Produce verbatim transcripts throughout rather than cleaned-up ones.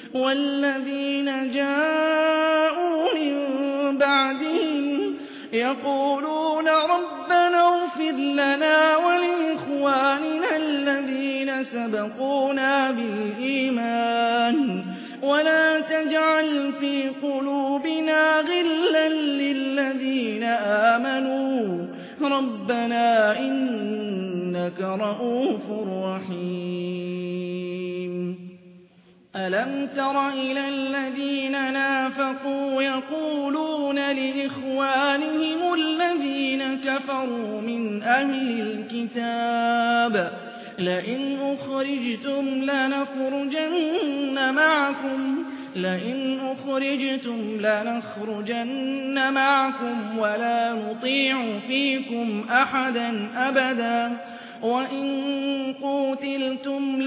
والذين جاءوا من بعدهم يقولون ربنا اغفر لنا ولإخواننا الذين سبقونا بالإيمان ولا تجعل في قلوبنا غلا للذين آمنوا ربنا إنك رءوف رحيم. ألم تر إلى الذين نافقوا يقولون لإخوانهم الذين كفروا من أهل الكتاب لئن أخرجتم لنخرجن معكم لئن أخرجتم لنخرجن معكم ولا نطيع فيكم أحدا أبدا وإن قوتلتم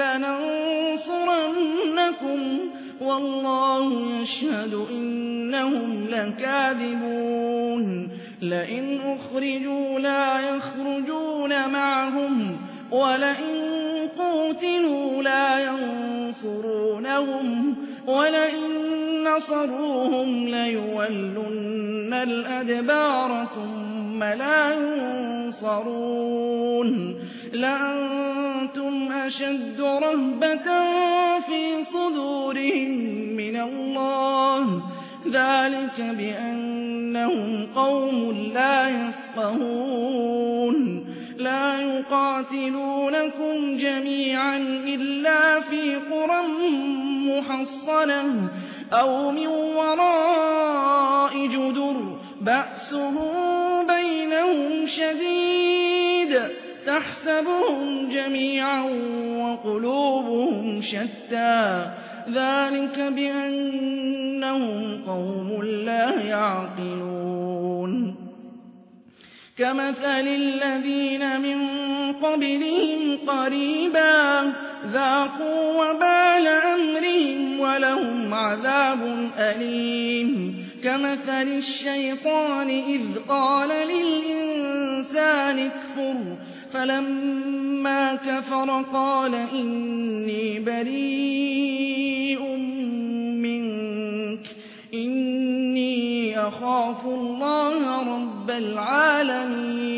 لننصرنكم والله يشهد إنهم لكاذبون. لئن أخرجوا لا يخرجون معهم ولئن قوتلوا لا ينصرونهم ولئن نصروهم ليولن الأدبار ثم لا ينصرون لأنتم أشد رهبة في صدورهم من الله ذلك بأنهم قوم لا يفقهون. لا يقاتلونكم جميعا إلا في قرى محصنة أو من وراء جدر بأسهم بينهم شديد تحسبهم جميعا وقلوبهم شتى ذلك بأنهم قوم لا يعقلون. كمثل الذين من قبلهم قريبا ذاقوا وبال أمرهم ولهم عذاب أليم. كمثل الشيطان إذ قال للإنسان اكفر فلما كفر قال إني بريء منك إني أخاف الله رب العالمين.